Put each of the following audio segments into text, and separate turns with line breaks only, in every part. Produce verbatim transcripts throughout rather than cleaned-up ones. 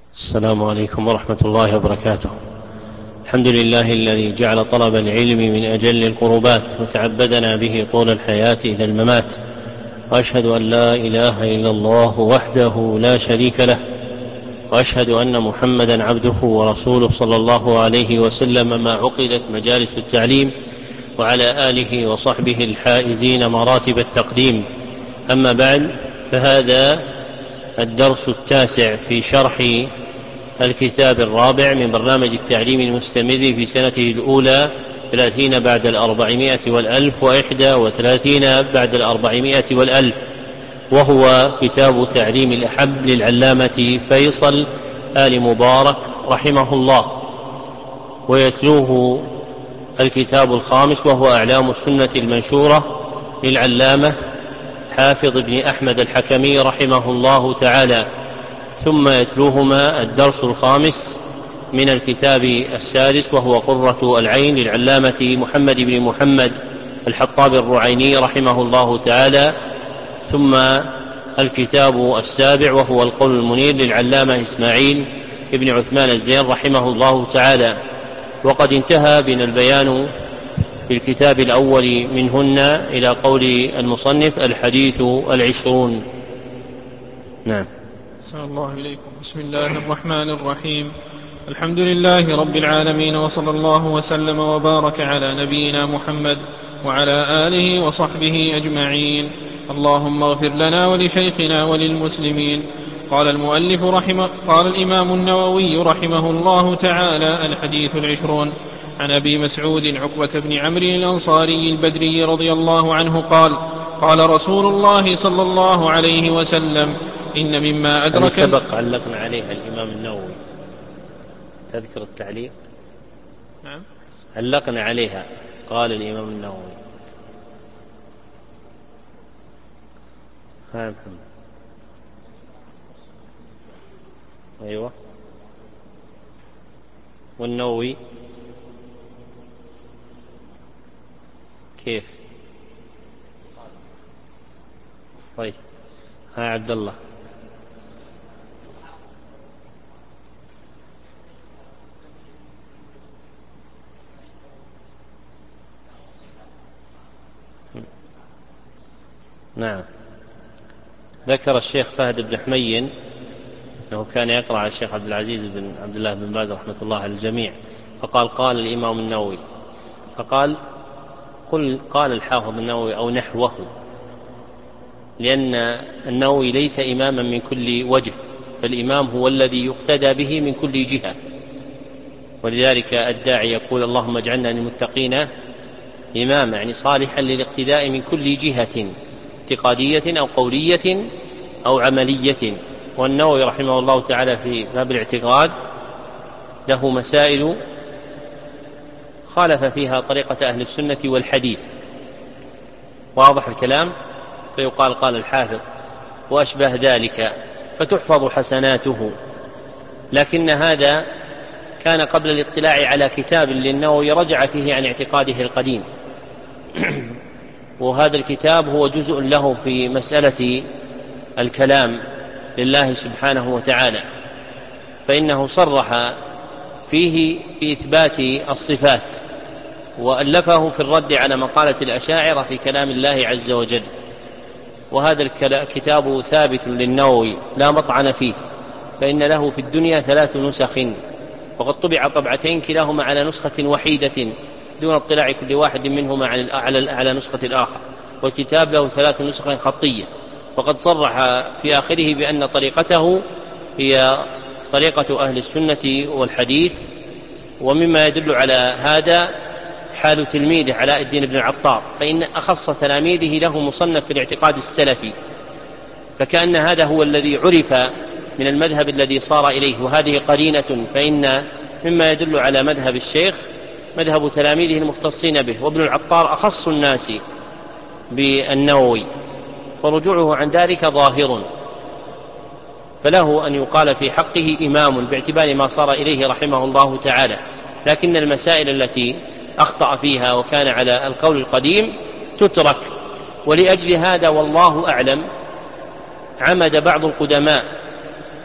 السلام عليكم ورحمة الله وبركاته. الحمد لله الذي جعل طلب العلم من أجل القربات وتعبدنا به طول الحياة إلى الممات، وأشهد أن لا إله إلا الله وحده لا شريك له، وأشهد أن محمدا عبده ورسوله صلى الله عليه وسلم ما عقدت مجالس التعليم، وعلى آله وصحبه الحائزين مراتب التقديم. أما بعد، فهذا الدرس التاسع في شرح الكتاب الرابع من برنامج التعليم المستمر في سنته الأولى ثلاثين بعد الأربعمائة والألف وإحدى وثلاثين بعد الأربعمائة والألف، وهو كتاب تعليم الأحب للعلامة فيصل آل مبارك رحمه الله، ويتلوه الكتاب الخامس وهو أعلام السنة المنشورة للعلامة حافظ بن أحمد الحكمي رحمه الله تعالى، ثم يتلوهما الدرس الخامس من الكتاب السادس وهو قرة العين للعلامة محمد بن محمد الحطاب الرعيني رحمه الله تعالى، ثم الكتاب السابع وهو القول المنير للعلامة إسماعيل بن عثمان الزين رحمه الله تعالى. وقد انتهى بنا البيان في الكتاب الأول منهن إلى قول المصنف الحديث العشرون. نعم.
أحسن الله إليكم. بسم الله الرحمن الرحيم. الحمد لله رب العالمين، وصلى الله وسلم وبارك على نبينا محمد وعلى آله وصحبه أجمعين. اللهم اغفر لنا ولشيخنا وللمسلمين. قال المؤلف رحمه قال الإمام النووي رحمه الله تعالى: الحديث العشرون. عن أبي مسعود عقبة بن عمرو الأنصاري البدري رضي الله عنه قال: قال رسول الله صلى الله عليه وسلم: إن مما أدرك.
سبق علقنا عليها الإمام النووي، تذكر التعليق؟
نعم،
علقنا عليها. قال الإمام النووي. ها محمد. أيوة. والنووي كيف؟ طيب، ها عبد الله. نعم. ذكر الشيخ فهد بن حمين أنه كان يقرأ على الشيخ عبد العزيز بن عبد الله بن باز رحمة الله على الجميع، فقال: قال الإمام النووي. فقال: قل قال الحافظ النووي أو نحوه، لأن النووي ليس إماما من كل وجه، فالإمام هو الذي يقتدى به من كل جهة، ولذلك الداعي يقول: اللهم اجعلنا للمتقين إماما، يعني صالحا للاقتداء من كل جهة، اعتقادية أو قولية أو عملية. والنووي رحمه الله تعالى في باب الاعتقاد له مسائل خالف فيها طريقة أهل السنة والحديث، واضح الكلام، فيقال قال الحافظ وأشبه ذلك، فتحفظ حسناته. لكن هذا كان قبل الاطلاع على كتاب للنووي رجع فيه عن اعتقاده القديم وهذا الكتاب هو جزء له في مسألة الكلام لله سبحانه وتعالى، فإنه صرح فيه بإثبات الصفات، وألفه في الرد على مقالة الأشاعرة في كلام الله عز وجل. وهذا الكتاب ثابت للنووي لا مطعن فيه، فإن له في الدنيا ثلاث نسخ، وقد طبع طبعتين كلاهما على نسخة وحيدة دون اطلاع كل واحد منهما على نسخة الآخر، والكتاب له ثلاث نسخ خطية. وقد صرح في آخره بأن طريقته هي طريقة أهل السنة والحديث. ومما يدل على هذا حال تلميذه علاء الدين بن العطار، فإن أخص تلاميذه له مصنف في الاعتقاد السلفي، فكأن هذا هو الذي عرف من المذهب الذي صار إليه، وهذه قرينة، فإن مما يدل على مذهب الشيخ مذهب تلاميذه المختصين به، وابن العطار أخص الناس بالنووي، فرجوعه عن ذلك ظاهر، فله أن يقال في حقه إمام باعتبار ما صار إليه رحمه الله تعالى. لكن المسائل التي أخطأ فيها وكان على القول القديم تترك. ولأجل هذا والله أعلم عمد بعض القدماء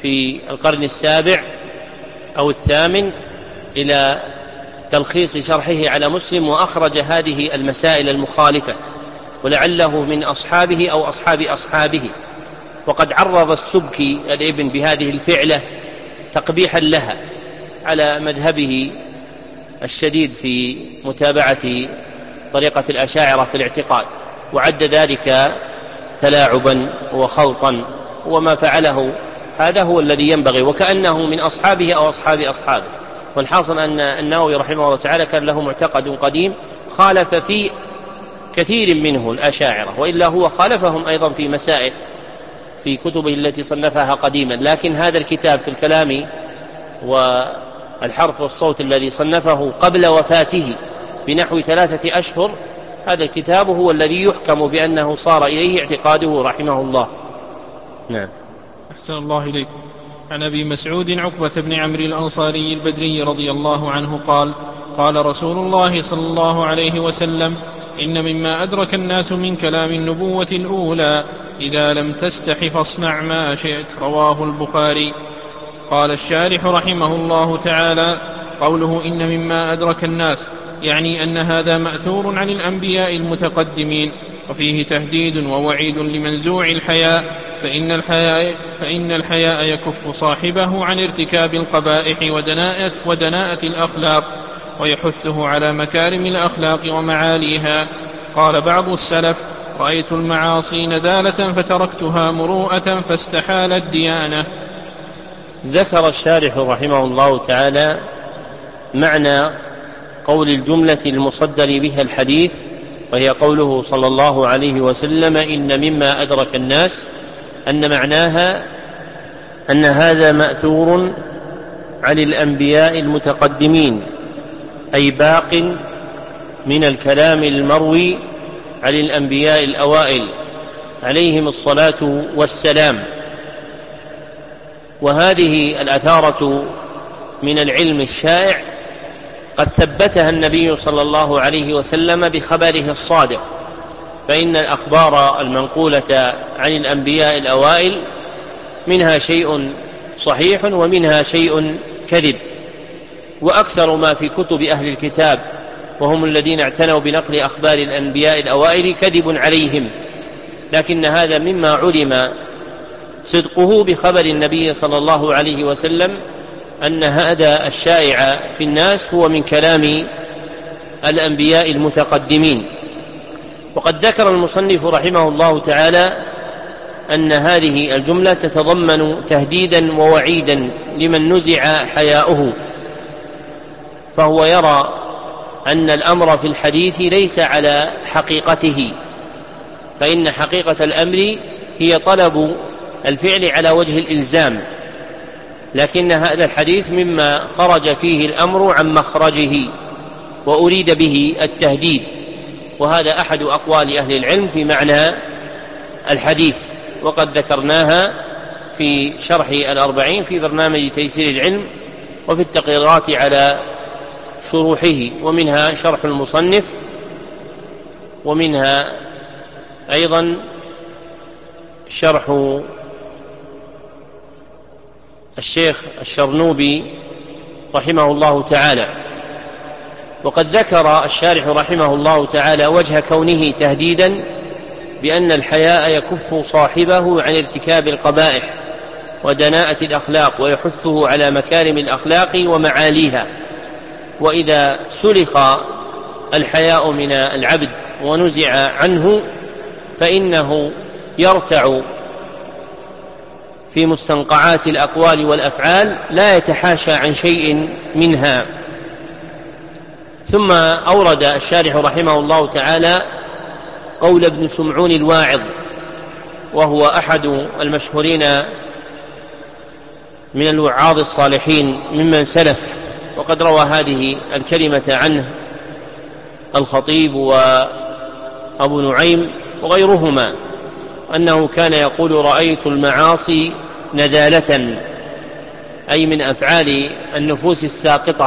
في القرن السابع أو الثامن إلى تلخيص شرحه على مسلم، وأخرج هذه المسائل المخالفة، ولعله من أصحابه أو أصحاب أصحابه. وقد عرض السبكي الابن بهذه الفعلة تقبيحا لها على مذهبه الشديد في متابعة طريقة الأشاعرة في الاعتقاد، وعد ذلك تلاعبا وخلطا، وما فعله هذا هو الذي ينبغي، وكأنه من أصحابه أو أصحاب أصحابه. والحاصل أن النووي رحمه الله تعالى كان له معتقد قديم خالف في كثير منه الأشاعرة، وإلا هو خالفهم أيضا في مسائل في كتبه التي صنفها قديما. لكن هذا الكتاب في الكلام والحرف والصوت الذي صنفه قبل وفاته بنحو ثلاثة أشهر، هذا الكتاب هو الذي يحكم بأنه صار إليه اعتقاده رحمه الله. نعم.
أحسن الله إليكم. عن أبي مسعود عقبة بن عمرو الأنصاري البدري رضي الله عنه قال: قال رسول الله صلى الله عليه وسلم: إن مما أدرك الناس من كلام النبوة الأولى إذا لم تستح فاصنع ما شئت. رواه البخاري. قال الشارح رحمه الله تعالى: قوله إن مما أدرك الناس يعني أن هذا مأثور عن الأنبياء المتقدمين، وفيه تهديد ووعيد لمنزوع الحياء، فإن الحياء, فإن الحياء يكف صاحبه عن ارتكاب القبائح ودناءة, ودناءة الأخلاق، ويحثه على مكارم الأخلاق ومعاليها. قال بعض السلف: رأيت المعاصي ندالة فتركتها مروءة فاستحالت ديانة.
ذكر الشارح رحمه الله تعالى معنى قول الجملة المصدر بها الحديث، وهي قوله صلى الله عليه وسلم: إن مما أدرك الناس، أن معناها أن هذا مأثور عن الأنبياء المتقدمين، أي باق من الكلام المروي عن الأنبياء الأوائل عليهم الصلاة والسلام. وهذه الأثارة من العلم الشائع قد ثبتها النبي صلى الله عليه وسلم بخبره الصادق، فإن الأخبار المنقولة عن الأنبياء الأوائل منها شيء صحيح ومنها شيء كذب، وأكثر ما في كتب أهل الكتاب وهم الذين اعتنوا بنقل أخبار الأنبياء الأوائل كذب عليهم، لكن هذا مما علم صدقه بخبر النبي صلى الله عليه وسلم أن هذا الشائع في الناس هو من كلام الأنبياء المتقدمين. وقد ذكر المصنف رحمه الله تعالى أن هذه الجملة تتضمن تهديدا ووعيدا لمن نزع حياؤه، فهو يرى أن الأمر في الحديث ليس على حقيقته، فإن حقيقة الأمر هي طلب الفعل على وجه الإلزام، لكن هذا الحديث مما خرج فيه الأمر عن مخرجه وأريد به التهديد، وهذا أحد أقوال أهل العلم في معنى الحديث، وقد ذكرناها في شرح الأربعين في برنامج تيسير العلم وفي التقريرات على شروحه، ومنها شرح المصنف، ومنها أيضا شرح الشيخ الشرنوبي رحمه الله تعالى. وقد ذكر الشارح رحمه الله تعالى وجه كونه تهديدا بأن الحياء يكف صاحبه عن ارتكاب القبائح ودناءة الأخلاق، ويحثه على مكارم الأخلاق ومعاليها. وإذا سلخ الحياء من العبد ونزع عنه فإنه يرتع في مستنقعات الأقوال والأفعال، لا يتحاشى عن شيء منها. ثم أورد الشارح رحمه الله تعالى قول ابن سمعون الواعظ، وهو أحد المشهورين من الوعاظ الصالحين ممن سلف، وقد روى هذه الكلمة عنه الخطيب وأبو نعيم وغيرهما، أنه كان يقول: رأيت المعاصي ندالة، أي من أفعال النفوس الساقطة،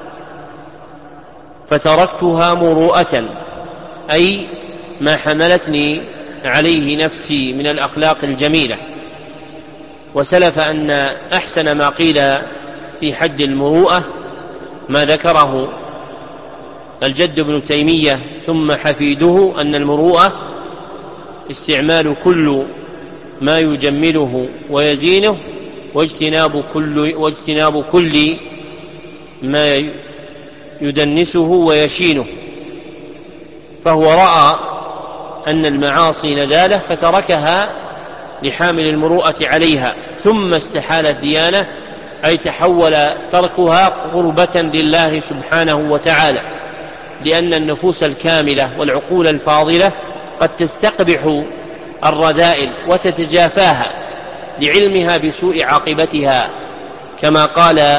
فتركتها مروءة، أي ما حملتني عليه نفسي من الأخلاق الجميلة. وسلف أن أحسن ما قيل في حد المروءة ما ذكره الجد ابن تيمية ثم حفيده، أن المروءة استعمال كل ما يجمله ويزينه واجتناب كل, واجتناب كل ما يدنسه ويشينه. فهو رأى أن المعاصي نذالة فتركها لحامل المروءة عليها، ثم استحال الديانة، أي تحول تركها قربة لله سبحانه وتعالى، لأن النفوس الكاملة والعقول الفاضلة قد تستقبح الرذائل وتتجافاها لعلمها بسوء عاقبتها، كما قال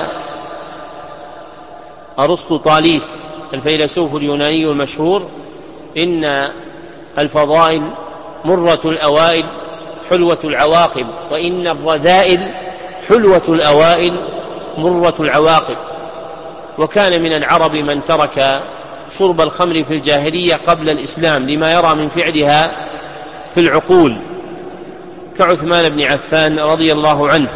أرسطو طاليس الفيلسوف اليوناني المشهور: إن الفضائل مرة الأوائل حلوة العواقب، وإن الرذائل حلوة الأوائل مرة العواقب. وكان من العرب من ترك شرب الخمر في الجاهلية قبل الإسلام لما يرى من فعلها في العقول، كعثمان بن عفان رضي الله عنه.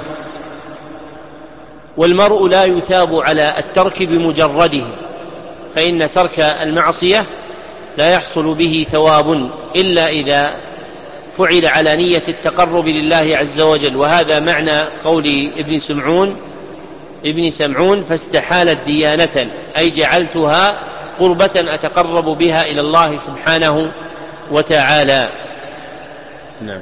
والمرء لا يثاب على الترك بمجرده، فإن ترك المعصية لا يحصل به ثواب إلا إذا فعل على نية التقرب لله عز وجل، وهذا معنى قول ابن سمعون ابن سمعون فاستحالت ديانة، أي جعلتها قربة أتقرب بها إلى الله سبحانه وتعالى. نعم.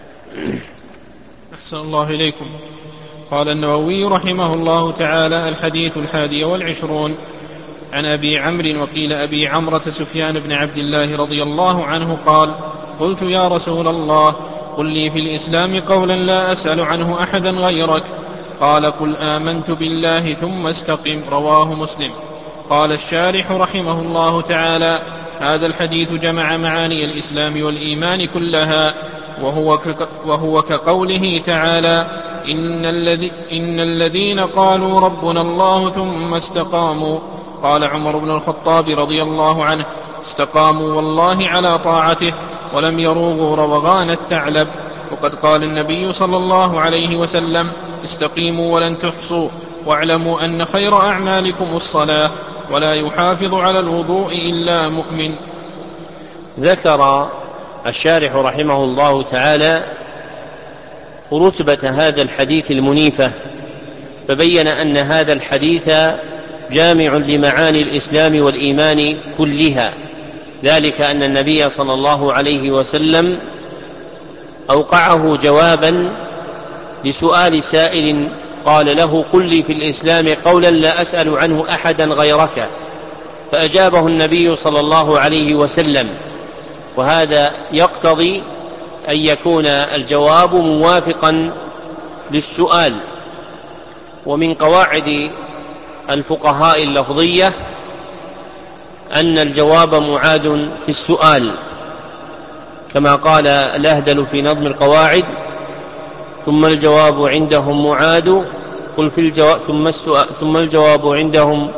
أحسن الله إليكم. قال النووي رحمه الله تعالى: الحديث الحادي والعشرون عن أبي عمرو وقيل أبي عمرة سفيان بن عبد الله رضي الله عنه قال: قلت يا رسول الله قل لي في الإسلام قولا لا أسأل عنه أحدا غيرك. قال: قل آمنت بالله ثم استقم. رواه مسلم. قال الشارح رحمه الله تعالى: هذا الحديث جمع معاني الإسلام والإيمان كلها، وهو, ك... وهو كقوله تعالى: إن, الذي... إن الذين قالوا ربنا الله ثم استقاموا. قال عمر بن الخطاب رضي الله عنه: استقاموا والله على طاعته ولم يروغوا روغان الثعلب. وقد قال النبي صلى الله عليه وسلم: استقيموا ولن تحصوا، واعلموا أن خير أعمالكم الصلاة، ولا يحافظ على الوضوء إلا مؤمن.
ذكر الشارح رحمه الله تعالى رتبة هذا الحديث المنيفة، فبين أن هذا الحديث جامع لمعاني الإسلام والإيمان كلها، ذلك أن النبي صلى الله عليه وسلم أوقعه جوابا لسؤال سائل قال له: قل لي في الإسلام قولا لا أسأل عنه أحدا غيرك. فأجابه النبي صلى الله عليه وسلم، وهذا يقتضي أن يكون الجواب موافقا للسؤال. ومن قواعد الفقهاء اللفظية أن الجواب معاد في السؤال، كما قال الأهدل في نظم القواعد: ثم الجواب عندهم معاد قل في الجواب ثم, السؤال ثم الجواب عندهم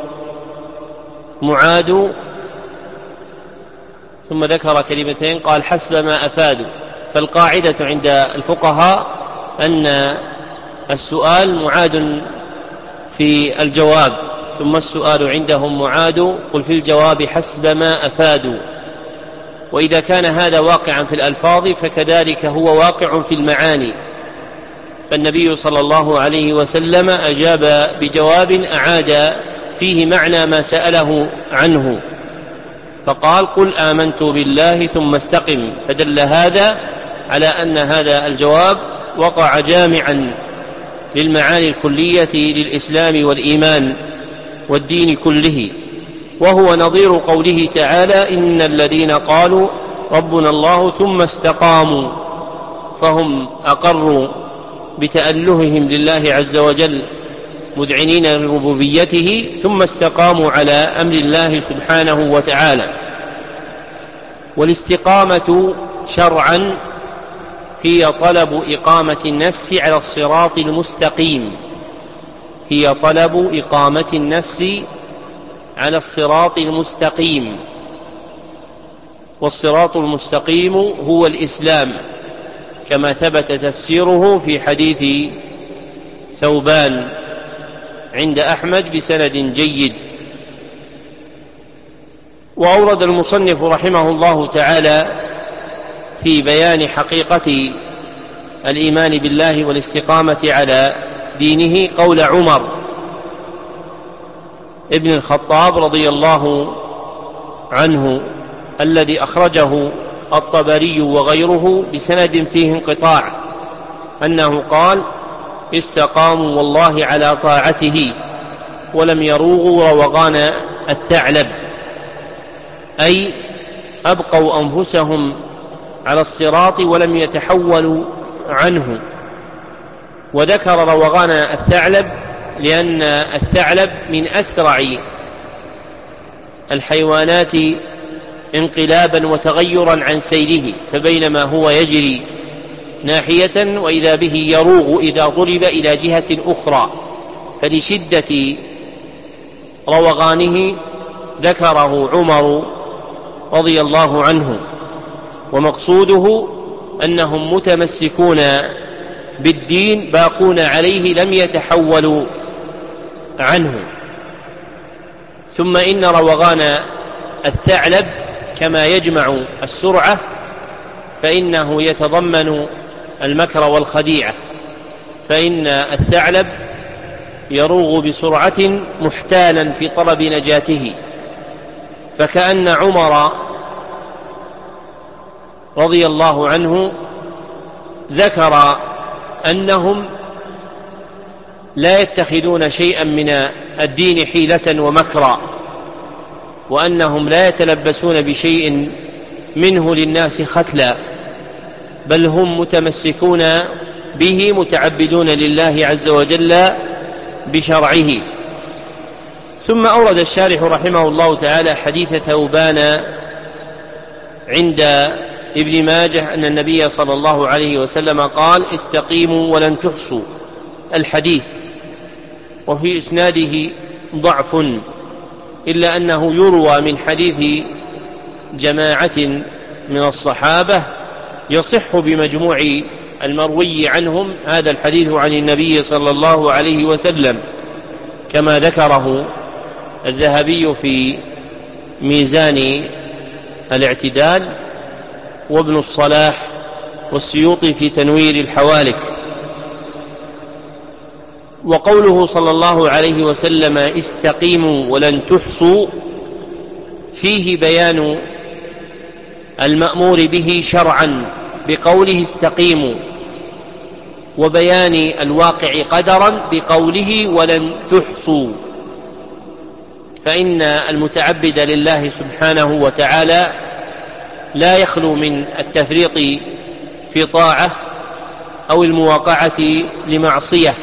معاد، ثم ذكر كلمتين قال: حسب ما أفادوا. فالقاعدة عند الفقهاء أن السؤال معاد في الجواب، ثم السؤال عندهم معاد قل في الجواب حسب ما أفادوا. وإذا كان هذا واقعا في الألفاظ فكذلك هو واقع في المعاني، فالنبي صلى الله عليه وسلم أجاب بجواب أعاد فيه معنى ما سأله عنه، فقال: قل آمنت بالله ثم استقم. فدل هذا على أن هذا الجواب وقع جامعا للمعاني الكلية للإسلام والإيمان والدين كله، وهو نظير قوله تعالى: إن الذين قالوا ربنا الله ثم استقاموا، فهم أقروا بتألههم لله عز وجل مذعنين لربوبيته، ثم استقاموا على أمر الله سبحانه وتعالى. والاستقامة شرعا هي طلب إقامة النفس على الصراط المستقيم، هي طلب إقامة النفس على الصراط والصراط المستقيم هو الإسلام، كما ثبت تفسيره في حديث ثوبان عند أحمد بسند جيد. وأورد المصنف رحمه الله تعالى في بيان حقيقة الإيمان بالله والاستقامة على دينه قول عمر ابن الخطاب رضي الله عنه الذي أخرجه الطبري وغيره بسند فيه انقطاع، أنه قال: استقاموا والله على طاعته ولم يروغوا روغان الثعلب، أي أبقوا أنفسهم على الصراط ولم يتحولوا عنه. وذكر روغان الثعلب لأن الثعلب من أسرع الحيوانات انقلابا وتغيرا عن سيره، فبينما هو يجري ناحية وإذا به يروغ إذا ضرب إلى جهة أخرى، فلشدة روغانه ذكره عمر رضي الله عنه. ومقصوده أنهم متمسكون بالدين باقون عليه لم يتحولوا عنه. ثم إن روغان الثعلب كما يجمع السرعة فإنه يتضمن المكر والخديعة، فإن الثعلب يروغ بسرعة محتالا في طلب نجاته، فكأن عمر رضي الله عنه ذكر أنهم لا يتخذون شيئا من الدين حيلة ومكرا، وأنهم لا يتلبسون بشيء منه للناس ختلا، بل هم متمسكون به متعبدون لله عز وجل بشرعه. ثم أورد الشارح رحمه الله تعالى حديث ثوبان عند ابن ماجه أن النبي صلى الله عليه وسلم قال: استقيموا ولن تحصوا الحديث، وفي إسناده ضعف، إلا أنه يروى من حديث جماعة من الصحابة يصح بمجموع المروي عنهم هذا الحديث عن النبي صلى الله عليه وسلم، كما ذكره الذهبي في ميزان الاعتدال، وابن الصلاح والسيوطي في تنوير الحوالك. وقوله صلى الله عليه وسلم: استقيموا ولن تحصوا، فيه بيان المأمور به شرعا بقوله استقيموا، وبيان الواقع قدرا بقوله ولن تحصوا. فإن المتعبد لله سبحانه وتعالى لا يخلو من التفريط في طاعة أو المواقعة لمعصية،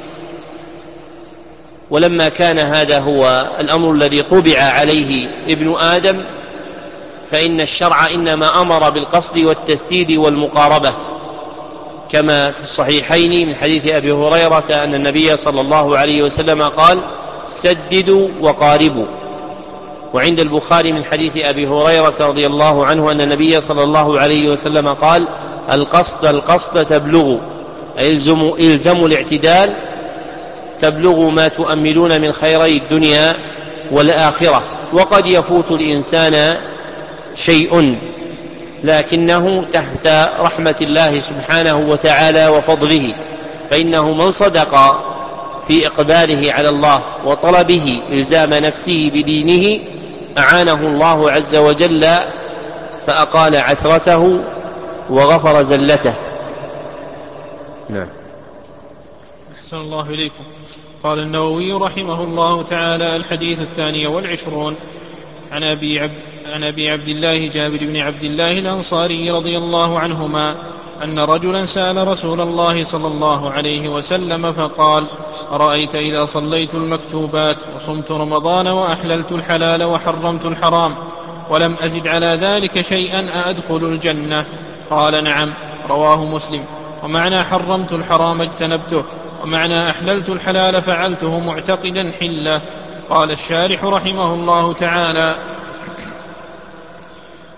ولما كان هذا هو الأمر الذي طبع عليه ابن آدم فإن الشرع إنما أمر بالقصد والتسديد والمقاربة، كما في الصحيحين من حديث أبي هريرة أن النبي صلى الله عليه وسلم قال: سددوا وقاربوا. وعند البخاري من حديث أبي هريرة رضي الله عنه أن النبي صلى الله عليه وسلم قال: القصد القصد تبلغوا، إلزموا, إلزموا الاعتدال تبلغوا ما تؤملون من خيري الدنيا والآخرة. وقد يفوت الإنسان شيء لكنه تحت رحمة الله سبحانه وتعالى وفضله، فإنه من صدق في إقباله على الله وطلبه إلزام نفسه بدينه أعانه الله عز وجل فأقال عثرته وغفر زلته. نعم.
أحسن الله إليكم. قال النووي رحمه الله تعالى: الحديث الثاني والعشرون عن أبي عبد, عن أبي عبد الله جابر بن عبد الله الأنصاري رضي الله عنهما أن رجلا سأل رسول الله صلى الله عليه وسلم فقال: أرأيت إذا صليت المكتوبات وصمت رمضان وأحللت الحلال وحرمت الحرام ولم أزد على ذلك شيئا أأدخل الجنة؟ قال: نعم. رواه مسلم. ومعنى حرمت الحرام اجتنبته، ومعنى أحللت الحلال فعلته معتقدا حله. قال الشارح رحمه الله تعالى: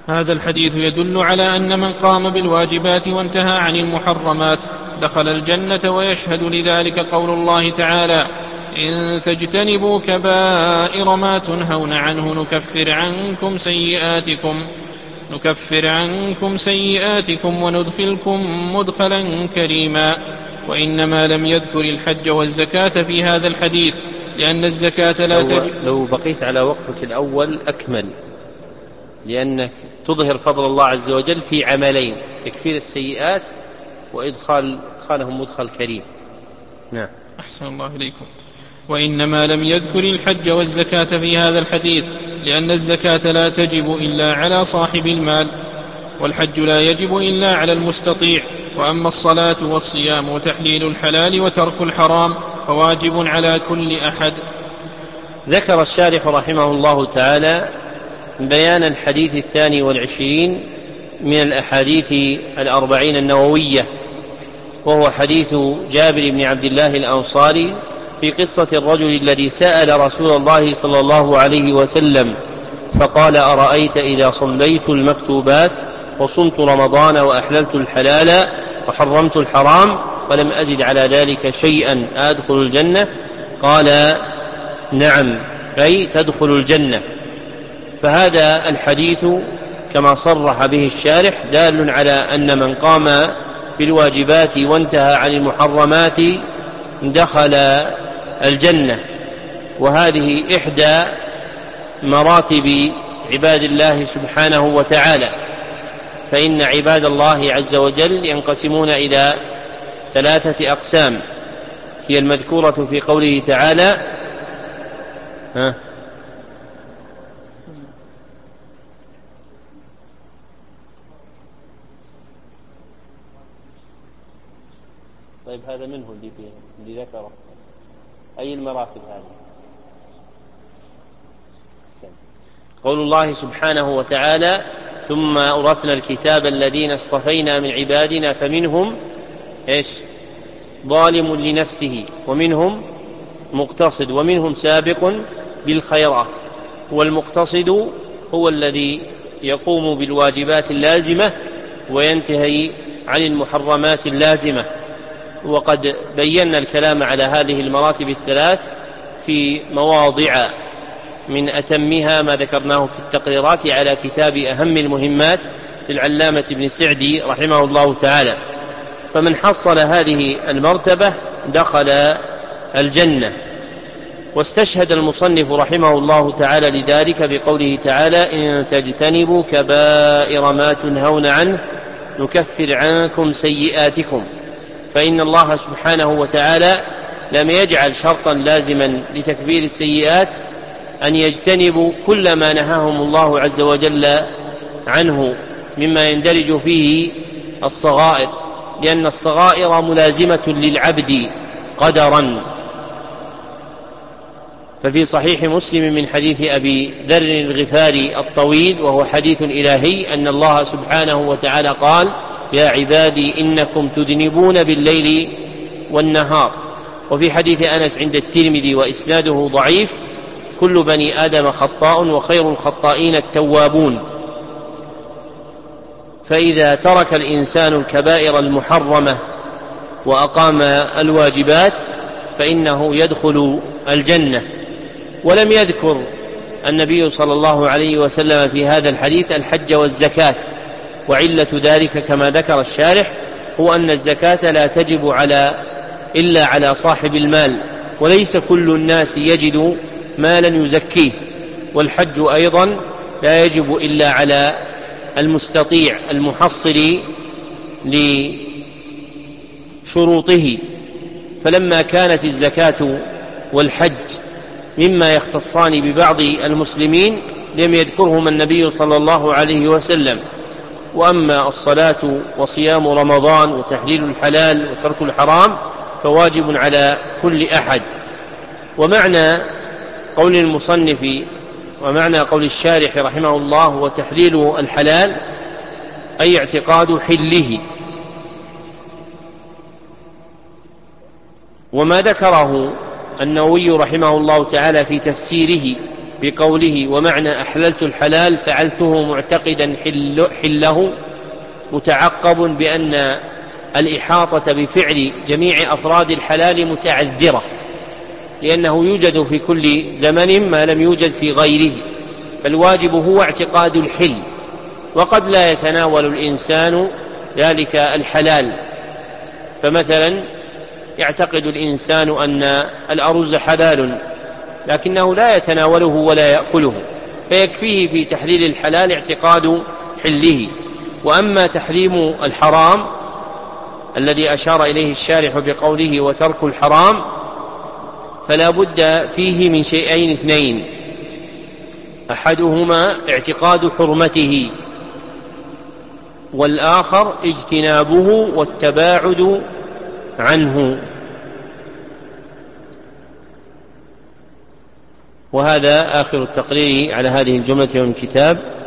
هذا الحديث يدل على أن من قام بالواجبات وانتهى عن المحرمات دخل الجنة، ويشهد لذلك قول الله تعالى: إن تجتنبوا كبائر ما تنهون عنه نكفر عنكم سيئاتكم نكفر عنكم سيئاتكم وندخلكم مدخلا كريما. وإنما لم يذكر الحج والزكاة في هذا الحديث لأن الزكاة لا تجب.
لو بقيت على وقفك الأول أكمل، لأنك تظهر فضل الله عز وجل في عملين: تكفير السيئات وإدخال إدخالهم مدخل كريم. نعم.
أحسن الله إليكم. وإنما لم يذكر الحج والزكاة في هذا الحديث لأن الزكاة لا تجب إلا على صاحب المال، والحج لا يجب إلا على المستطيع. وأما الصلاة والصيام وتحليل الحلال وترك الحرام فواجب على كل أحد.
ذكر الشارح رحمه الله تعالى بيان الحديث الثاني والعشرين من الأحاديث الأربعين النووية، وهو حديث جابر بن عبد الله الأنصاري في قصة الرجل الذي سأل رسول الله صلى الله عليه وسلم فقال: أرأيت إذا صليت المكتوبات وصمت رمضان وأحللت الحلال وحرمت الحرام ولم أزد على ذلك شيئا أدخل الجنة؟ قال: نعم، أي تدخل الجنة. فهذا الحديث كما صرح به الشارح دال على أن من قام بالواجبات وانتهى عن المحرمات دخل الجنة، وهذه إحدى مراتب عباد الله سبحانه وتعالى. فإن عباد الله عز وجل ينقسمون إلى ثلاثة أقسام هي المذكورة في قوله تعالى: ها طيب هذا منه اللي, اللي ذكره. أي المراتب هذه؟ قول الله سبحانه وتعالى: ثم أورثنا الكتاب الذين اصطفينا من عبادنا فمنهم إيش؟ ظالم لنفسه ومنهم مقتصد ومنهم سابق بالخيرات. والمقتصد هو الذي يقوم بالواجبات اللازمة وينتهي عن المحرمات اللازمة. وقد بينا الكلام على هذه المراتب الثلاث في مواضع، من أتمها ما ذكرناه في التقريرات على كتاب أهم المهمات للعلامة ابن السعدي رحمه الله تعالى. فمن حصل هذه المرتبة دخل الجنة. واستشهد المصنف رحمه الله تعالى لذلك بقوله تعالى: إن تجتنبوا كبائر ما تنهون عنه نكفر عنكم سيئاتكم. فإن الله سبحانه وتعالى لم يجعل شرطا لازما لتكفير السيئات أن يجتنبوا كل ما نهاهم الله عز وجل عنه مما يندرج فيه الصغائر، لأن الصغائر ملازمة للعبد قدرا. ففي صحيح مسلم من حديث أبي ذر الغفاري الطويل وهو حديث إلهي أن الله سبحانه وتعالى قال: يا عبادي إنكم تذنبون بالليل والنهار. وفي حديث أنس عند الترمذي وإسناده ضعيف: كل بني آدم خطاء وخير الخطائين التوابون. فإذا ترك الإنسان الكبائر المحرمة وأقام الواجبات فإنه يدخل الجنة. ولم يذكر النبي صلى الله عليه وسلم في هذا الحديث الحج والزكاة، وعلة ذلك كما ذكر الشارح هو أن الزكاة لا تجب على إلا على صاحب المال، وليس كل الناس يجد مالا يزكيه. والحج أيضا لا يجب إلا على المستطيع المحصل لشروطه. فلما كانت الزكاة والحج مما يختصان ببعض المسلمين لم يذكرهما النبي صلى الله عليه وسلم. وأما الصلاة وصيام رمضان وتحليل الحلال وترك الحرام فواجب على كل أحد. ومعنى قول المصنف ومعنى قول الشارح رحمه الله وتحليل الحلال أي اعتقاد حله. وما ذكره النووي رحمه الله تعالى في تفسيره بقوله ومعنى أحللت الحلال فعلته معتقدا حل حله متعقب بأن الإحاطة بفعل جميع أفراد الحلال متعذرة، لأنه يوجد في كل زمن ما لم يوجد في غيره، فالواجب هو اعتقاد الحل، وقد لا يتناول الإنسان ذلك الحلال. فمثلا يعتقد الإنسان أن الأرز حلال لكنه لا يتناوله ولا يأكله، فيكفيه في تحليل الحلال اعتقاد حله. وأما تحريم الحرام الذي أشار إليه الشارح بقوله وترك الحرام فلا بد فيه من شيئين اثنين: أحدهما اعتقاد حرمته، والآخر اجتنابه والتباعد عنه. وهذا آخر التقرير على هذه الجملة من الكتاب.